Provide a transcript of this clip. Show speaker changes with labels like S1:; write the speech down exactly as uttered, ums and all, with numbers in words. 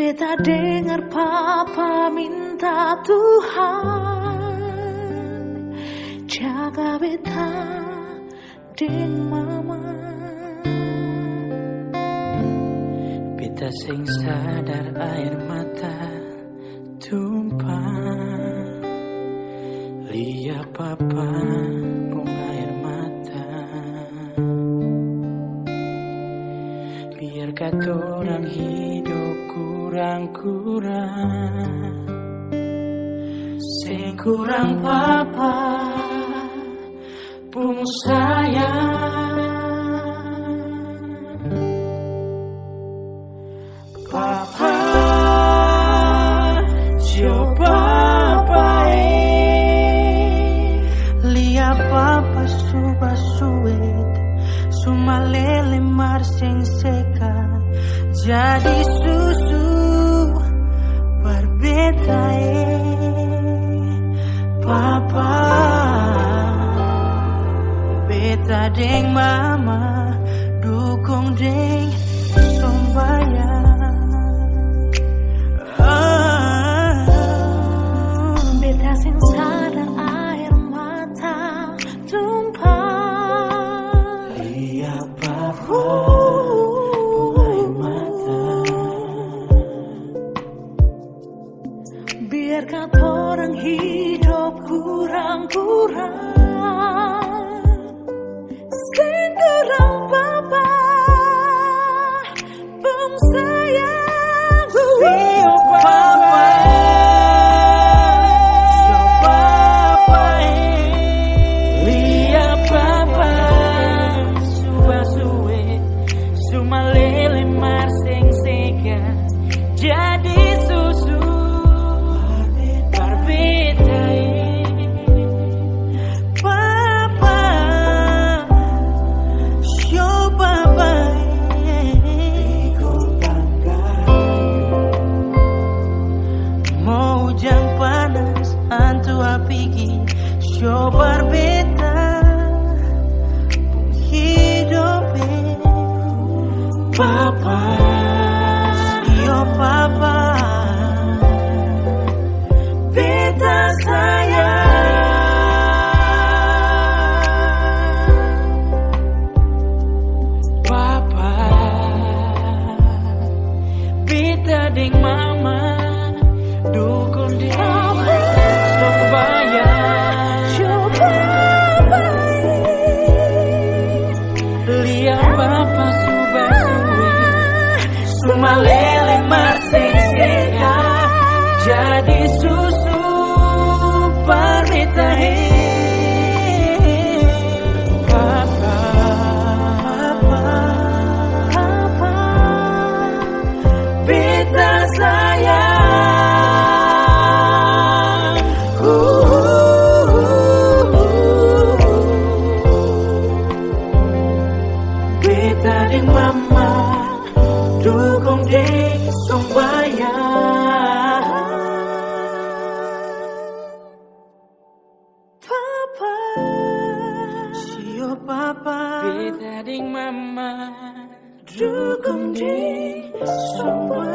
S1: Beta dengar papa minta Tuhan jaga beta deng mama.
S2: Beta sing sadar air mata tumpah, lihat papa buang air mata. Biar kata orang hidup kurang-kurang, sing kurang papa pun sayang. Papa coba baik,
S1: lihat papa suba suet, sumalele marseng seka, jadi susu berbeda papa. Beta deng mama dukung deng sombayang. Beta sing sadar air mata tumpah,
S2: lihat papa buang air mata.
S1: Biar kata orang hidup kurang-kurang, sing kurang papa pun sayang.
S2: Sio papa, sio papa, lihat papa suba suwe, sumalele marseng seka, jadi susu berbeda.
S1: Papa, sio papa, mau hujan panas antu apiki, sio berbeda hidup
S2: Papa,
S1: sio papa, beta sayang.
S2: papa, beta deng mama dukung deng sok bayang.
S1: Coba baik,
S2: Lihat papa suba suwe, sumalele marseng seka, jadi susu berbeda. Papa,
S1: papa, papa,
S2: beta sayang. Beta deng mama dukung deng sombayang.
S1: papa, sio papa,
S2: Beta deng mama
S1: dukung deng sombayang.